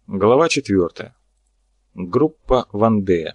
Глава 4. Группа Вандея.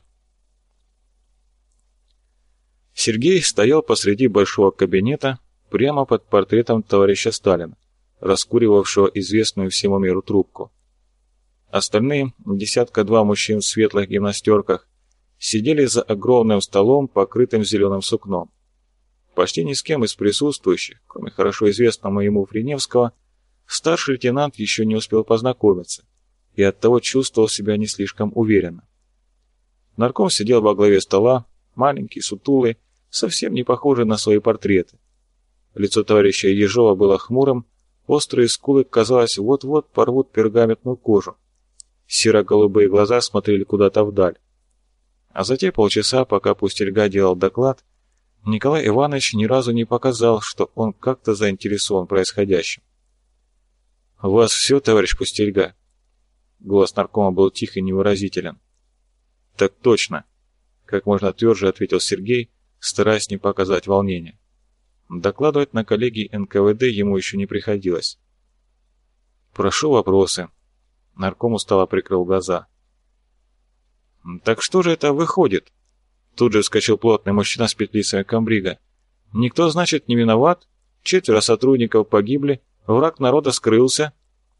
Сергей стоял посреди большого кабинета прямо под портретом товарища Сталина, раскуривавшего известную всему миру трубку. Остальные, десятка-два мужчин в светлых гимнастерках, сидели за огромным столом, покрытым зеленым сукном. Почти ни с кем из присутствующих, кроме хорошо известного ему Френевского, старший лейтенант еще не успел познакомиться и оттого чувствовал себя не слишком уверенно. Нарком сидел во главе стола, маленький, сутулый, совсем не похожий на свои портреты. Лицо товарища Ежова было хмурым, острые скулы, казалось, вот-вот порвут пергаментную кожу. Серо-голубые глаза смотрели куда-то вдаль. А за те полчаса, пока Пустельга делал доклад, Николай Иванович ни разу не показал, что он как-то заинтересован происходящим. «У вас все, товарищ Пустельга?» Голос наркома был тих и невыразителен. «Так точно», — как можно тверже ответил Сергей, стараясь не показать волнения. Докладывать на коллегии НКВД ему еще не приходилось. «Прошу вопросы». Нарком устало прикрыл глаза. «Так что же это выходит?» Тут же вскочил плотный мужчина с петлицами комбрига. «Никто, значит, не виноват? 4 сотрудников погибли, враг народа скрылся».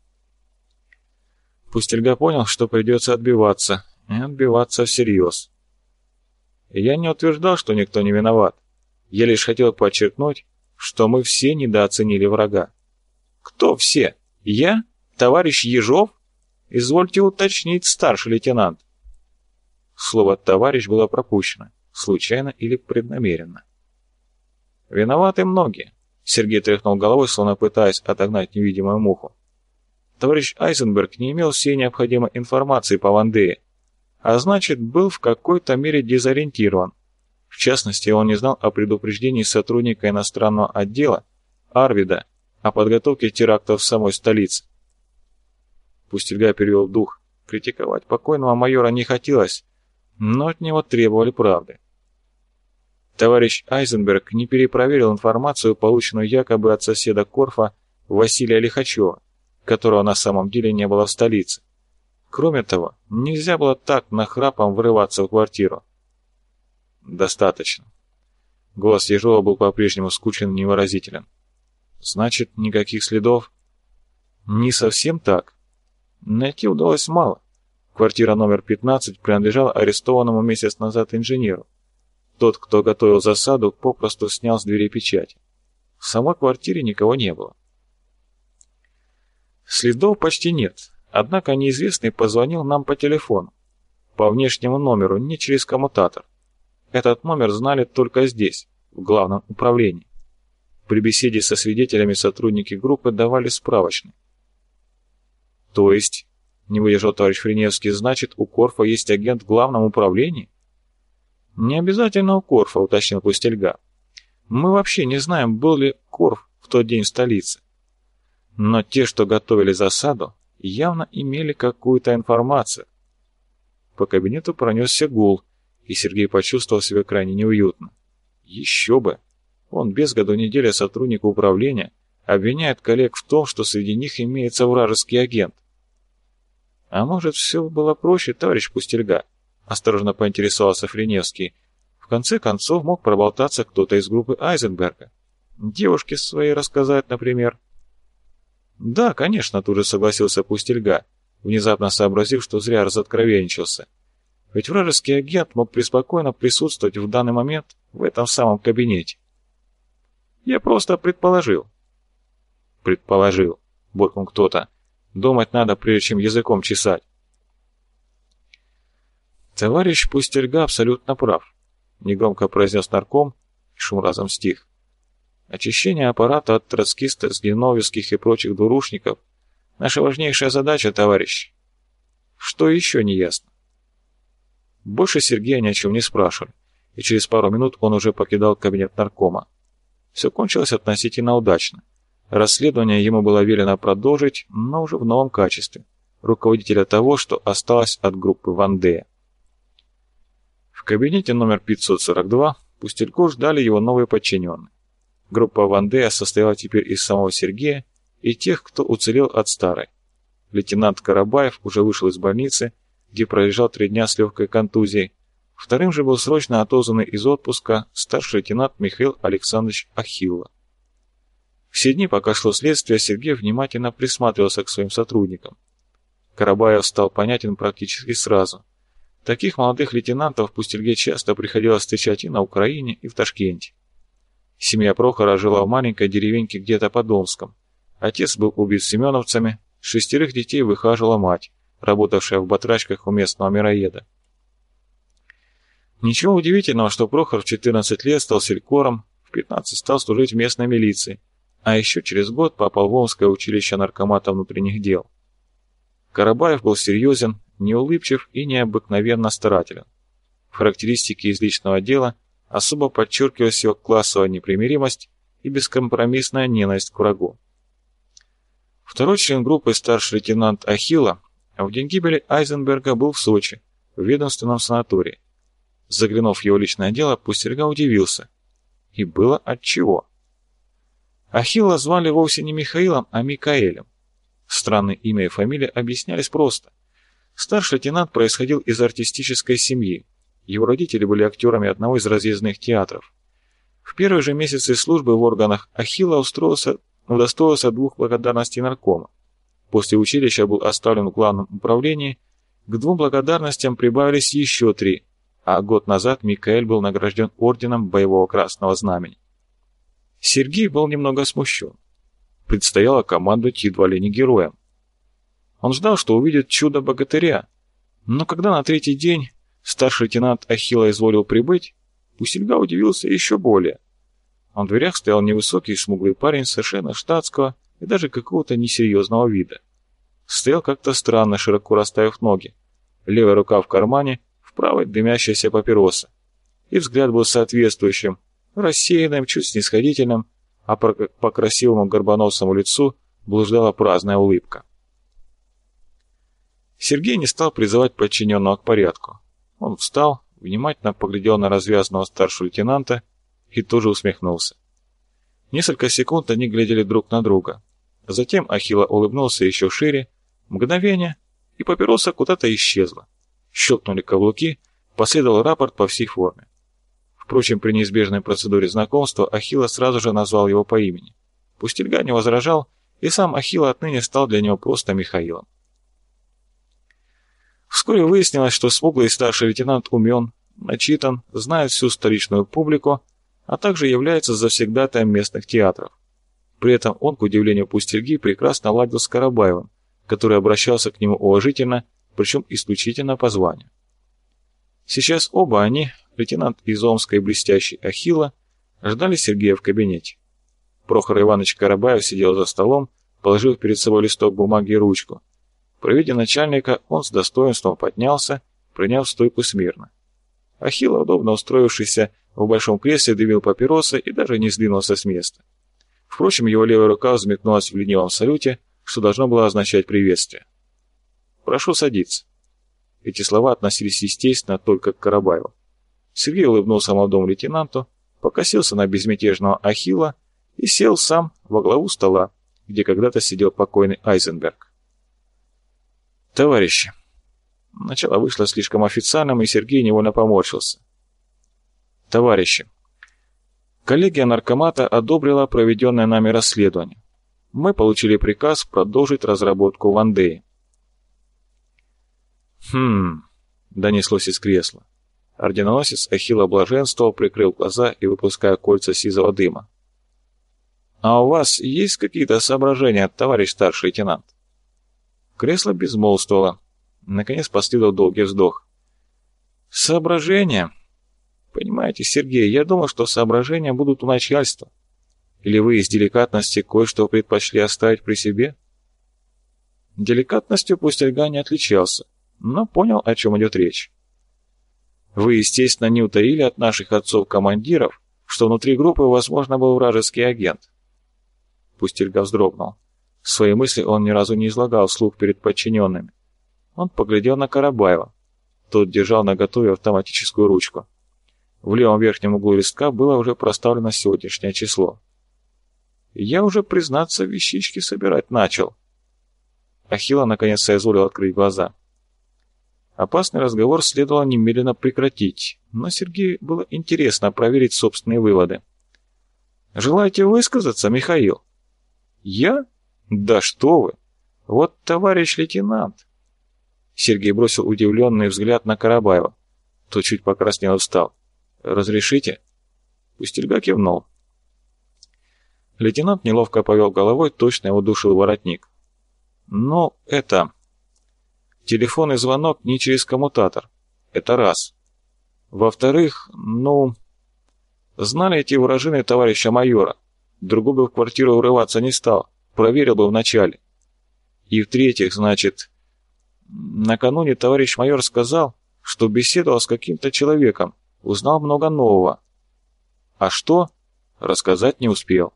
Пустельга понял, что придется отбиваться, и отбиваться всерьез. «Я не утверждал, что никто не виноват. Я лишь хотел подчеркнуть, что мы все недооценили врага». «Кто все? Я? Товарищ Ежов? Извольте уточнить, старший лейтенант». Слово «товарищ» было пропущено, случайно или преднамеренно. «Виноваты многие», — Сергей тряхнул головой, словно пытаясь отогнать невидимую муху. Товарищ Айзенберг не имел всей необходимой информации по Вандее, а значит, был в какой-то мере дезориентирован. В частности, он не знал о предупреждении сотрудника иностранного отдела Арвида о подготовке терактов в самой столице. Пустельга перевел дух. Критиковать покойного майора не хотелось, но от него требовали правды. Товарищ Айзенберг не перепроверил информацию, полученную якобы от соседа Корфа Василия Лихачева, которого на самом деле не было в столице. Кроме того, нельзя было так нахрапом врываться в квартиру. «Достаточно». Голос Ежова был по-прежнему скучен и невыразителен. «Значит, никаких следов?» «Не совсем так. Найти удалось мало. Квартира номер 15 принадлежала арестованному месяц назад инженеру. Тот, кто готовил засаду, попросту снял с двери печать. В самой квартире никого не было. Следов почти нет, однако неизвестный позвонил нам по телефону. По внешнему номеру, не через коммутатор. Этот номер знали только здесь, в главном управлении. При беседе со свидетелями сотрудники группы давали справочный. То есть, не выдержал товарищ Френевский, значит, у Корфа есть агент в главном управлении? Не обязательно у Корфа, уточнил Пустельга. Мы вообще не знаем, был ли Корф в тот день в столице. Но те, что готовили засаду, явно имели какую-то информацию. По кабинету пронесся гул, и Сергей почувствовал себя крайне неуютно. Еще бы! Он без году неделя сотрудник управления обвиняет коллег в том, что среди них имеется вражеский агент. А может, все было проще, товарищ Пустельга? Осторожно поинтересовался Френевский. В конце концов мог проболтаться кто-то из группы Айзенберга. Девушке своей рассказать, например. «Да, конечно», — тут же согласился Пустельга, внезапно сообразив, что зря разоткровенничался. Ведь вражеский агент мог преспокойно присутствовать в данный момент в этом самом кабинете. «Я просто предположил». «Предположил», — буркнул кто-то. «Думать надо, прежде чем языком чесать». «Товарищ Пустельга абсолютно прав», — негромко произнес нарком, и шум разом стих. «Очищение аппарата от троцкистов, геновьевских и прочих двурушников — наша важнейшая задача, товарищ. Что еще не ясно?» Больше Сергея ни о чем не спрашивали, и через пару минут он уже покидал кабинет наркома. Все кончилось относительно удачно. Расследование ему было велено продолжить, но уже в новом качестве — руководителя того, что осталось от группы Вандея. В кабинете номер 542 Пустельгу ждали его новые подчиненные. Группа Вандея состояла теперь из самого Сергея и тех, кто уцелел от старой. Лейтенант Карабаев уже вышел из больницы, где пролежал 3 дня с легкой контузией. Вторым же был срочно отозванный из отпуска старший лейтенант Михаил Александрович Ахилла. Все дни, пока шло следствие, Сергей внимательно присматривался к своим сотрудникам. Карабаев стал понятен практически сразу. Таких молодых лейтенантов Пустельге часто приходилось встречать и на Украине, и в Ташкенте. Семья Прохора жила в маленькой деревеньке где-то под Омском. Отец был убит семеновцами, 6 детей выхаживала мать, работавшая в батрачках у местного мироеда. Ничего удивительного, что Прохор в 14 лет стал селькором, в 15 стал служить в местной милиции, а еще через год попал в Омское училище наркомата внутренних дел. Карабаев был серьезен, неулыбчив и необыкновенно старателен. В характеристике из личного дела особо подчеркивалась его классовая непримиримость и бескомпромиссная ненависть к врагу. Второй член группы, старший лейтенант Ахилла, в день гибели Айзенберга был в Сочи, в ведомственном санатории. Заглянув в его личное дело, Пустельга удивился. И было отчего. Ахилла звали вовсе не Михаилом, а Микаэлем. Странное имя и фамилия объяснялись просто. Старший лейтенант происходил из артистической семьи. Его родители были актерами одного из разъездных театров. В первые же месяцы службы в органах Ахилла удостоился 2 благодарностей наркома. После училища был оставлен в главном управлении, к 2 благодарностям прибавились еще 3, а год назад Микаэль был награжден орденом Боевого Красного Знамени. Сергей был немного смущен. Предстояло командовать едва ли не героем. Он ждал, что увидит чудо-богатыря, но когда на 3-й день старший лейтенант Ахилла изволил прибыть, Пустельга удивился еще более. В дверях стоял невысокий смуглый парень совершенно штатского и даже какого-то несерьезного вида. Стоял как-то странно, широко расставив ноги. Левая рука в кармане, в правой дымящаяся папироса. И взгляд был соответствующим, рассеянным, чуть снисходительным, а по красивому горбоносому лицу блуждала праздная улыбка. Сергей не стал призывать подчиненного к порядку. Он встал, внимательно поглядел на развязанного старшего лейтенанта и тоже усмехнулся. Несколько секунд они глядели друг на друга. Затем Ахилла улыбнулся еще шире, мгновение, и папироса куда-то исчезла. Щелкнули каблуки, последовал рапорт по всей форме. Впрочем, при неизбежной процедуре знакомства Ахилла сразу же назвал его по имени. Пустельга не возражал, и сам Ахилла отныне стал для него просто Михаилом. Вскоре выяснилось, что смуглый старший лейтенант умен, начитан, знает всю столичную публику, а также является завсегдатаем местных театров. При этом он, к удивлению Пустельги, прекрасно ладил с Карабаевым, который обращался к нему уважительно, причем исключительно по званию. Сейчас оба они, лейтенант из Омска и блестящий Ахилла, ждали Сергея в кабинете. Прохор Иванович Карабаев сидел за столом, положив перед собой листок бумаги и ручку. При виде начальника он с достоинством поднялся, приняв стойку смирно. Ахилла, удобно устроившийся в большом кресле, дымил папиросы и даже не сдвинулся с места. Впрочем, его левая рука взметнулась в ленивом салюте, что должно было означать приветствие. «Прошу садиться». Эти слова относились, естественно, только к Карабаеву. Сергей улыбнулся молодому лейтенанту, покосился на безмятежного Ахилла и сел сам во главу стола, где когда-то сидел покойный Айзенберг. «Товарищи». Начало вышло слишком официальным, и Сергей невольно поморщился. «Товарищи, коллегия наркомата одобрила проведенное нами расследование. Мы получили приказ продолжить разработку в Андее». Донеслось из кресла. Орденоносец Ахилла блаженствовал, прикрыл глаза и выпуская кольца сизого дыма. «А у вас есть какие-то соображения, товарищ старший лейтенант?» Кресло безмолвствовало. Наконец последовал долгий вздох. «Соображения? Понимаете, Сергей, я думал, что соображения будут у начальства. Или вы из деликатности кое-что предпочли оставить при себе?» Деликатностью Пустельга не отличался, но понял, о чем идет речь. «Вы, естественно, не утаили от наших отцов-командиров, что внутри группы, возможно, был вражеский агент». Пустельга вздрогнул. Свои мысли он ни разу не излагал вслух перед подчиненными. Он поглядел на Карабаева. Тот держал наготове автоматическую ручку. В левом верхнем углу листка было уже проставлено сегодняшнее число. «Я уже, признаться, вещички собирать начал». Ахилла наконец соизволил открыть глаза. Опасный разговор следовало немедленно прекратить, но Сергею было интересно проверить собственные выводы. «Желаете высказаться, Михаил?» «Я? Да что вы! Вот товарищ лейтенант!» Сергей бросил удивленный взгляд на Карабаева. Тот чуть покраснел и встал. «Разрешите?» Пустельга кивнул. Лейтенант неловко повел головой, точно его душил воротник. «Ну, это... Телефонный звонок не через коммутатор. Это раз. Во-вторых, ну... Знали эти вражины товарища майора. Другой бы в квартиру врываться не стал. Проверил бы вначале. И в-третьих, значит... Накануне товарищ майор сказал, что беседовал с каким-то человеком, узнал много нового. А что? Рассказать не успел».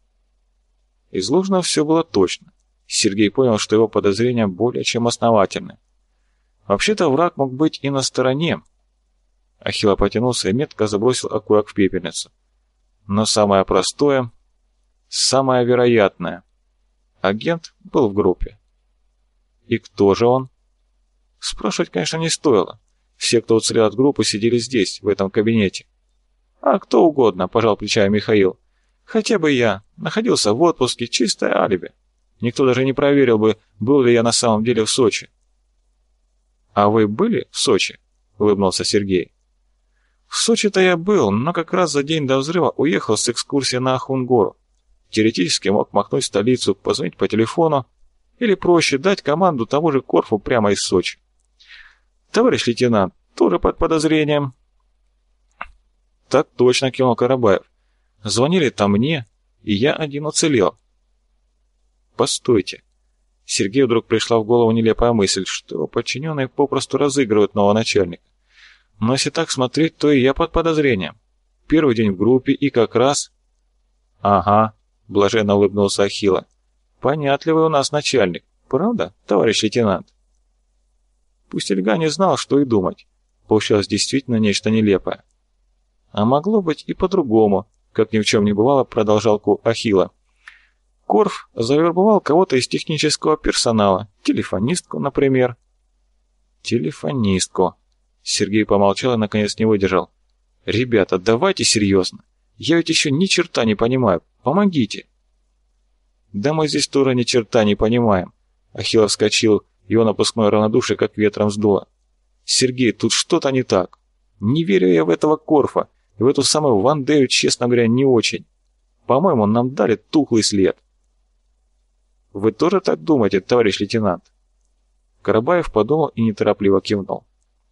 Изложено все было точно. Сергей понял, что его подозрения более чем основательны. Вообще-то враг мог быть и на стороне. Ахилла потянулся и метко забросил окурок в пепельницу. Но самое простое, самое вероятное. Агент был в группе. И кто же он? Спрашивать, конечно, не стоило. Все, кто уцелел от группы, сидели здесь, в этом кабинете. А кто угодно, пожал плечами Михаил. Хотя бы я. Находился в отпуске, чистое алиби. Никто даже не проверил бы, был ли я на самом деле в Сочи. «А вы были в Сочи?» — улыбнулся Сергей. «В Сочи-то я был, но как раз за день до взрыва уехал с экскурсии на Ахун-гору. Теоретически мог махнуть в столицу, позвонить по телефону, или проще дать команду тому же Корфу прямо из Сочи. Товарищ лейтенант, тоже под подозрением». «Так точно», — кивнул Карабаев. «Звонили-то мне, и я один уцелел». «Постойте». Сергею вдруг пришла в голову нелепая мысль, что его подчиненные попросту разыгрывают нового начальника. Но если так смотреть, то и я под подозрением. Первый день в группе и как раз... «Ага», — блаженно улыбнулся Ахилла. «Понятливый у нас начальник. Правда, товарищ лейтенант?» Пустельга не знал, что и думать. Получалось действительно нечто нелепое. А могло быть и по-другому, как ни в чем не бывало, продолжал Ахилла. Корф завербовал кого-то из технического персонала, телефонистку, например. Телефонистку. Сергей помолчал и наконец не выдержал. «Ребята, давайте серьезно. Я ведь еще ни черта не понимаю. Помогите». «Да мы здесь тоже ни черта не понимаем». Ахилл вскочил, его напускное равнодушие как ветром сдуло. «Сергей, тут что-то не так. Не верю я в этого Корфа, и в эту самую Вандею, честно говоря, не очень. По-моему, нам дали тухлый след». «Вы тоже так думаете, товарищ лейтенант?» Карабаев подумал и неторопливо кивнул.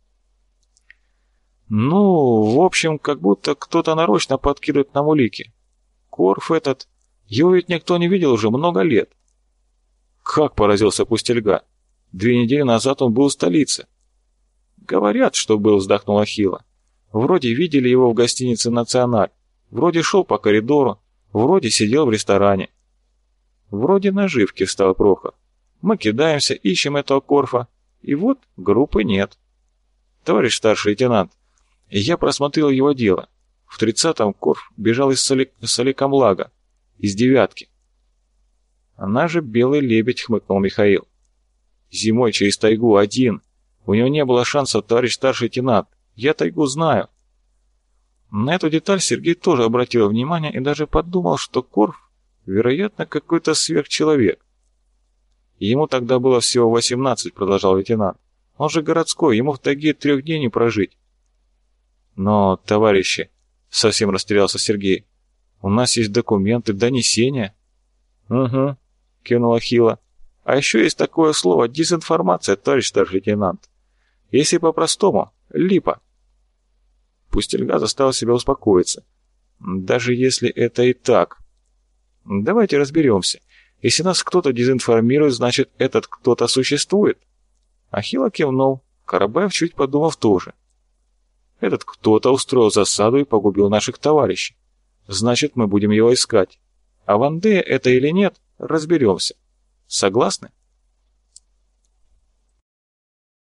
«Ну, в общем, как будто кто-то нарочно подкидывает нам улики. Корф этот, его ведь никто не видел уже много лет». «Как?» — поразился Пустельга. 2 недели назад он был в столице. «Говорят, что был», — вздохнул Ахилла. «Вроде видели его в гостинице «Националь», вроде шел по коридору, вроде сидел в ресторане». «Вроде наживки», — встал Прохор. «Мы кидаемся, ищем этого Корфа, и вот группы нет». «Товарищ старший лейтенант, я просмотрел его дело. В 30-м Корф бежал из Соликамлага, из 9-ки». «Она же белый лебедь», — хмыкнул Михаил. «Зимой через тайгу один. У него не было шансов, товарищ старший лейтенант. Я тайгу знаю». На эту деталь Сергей тоже обратил внимание и даже подумал, что Корф, вероятно, какой-то сверхчеловек. «Ему тогда было всего 18, продолжал лейтенант. «Он же городской, ему в тайге 3 дней не прожить». «Но, товарищи», — совсем растерялся Сергей, — «у нас есть документы, донесения». «Угу», — кивнул Ахилла. «А еще есть такое слово — дезинформация, товарищ старший лейтенант. Если по-простому — липа». Пустельга заставил себя успокоиться. «Даже если это и так. Давайте разберемся. Если нас кто-то дезинформирует, значит, этот кто-то существует». Ахилла кивнул, Карабаев, чуть подумав, тоже. «Этот кто-то устроил засаду и погубил наших товарищей. Значит, мы будем его искать. А Вандея это или нет, разберемся. Согласны?»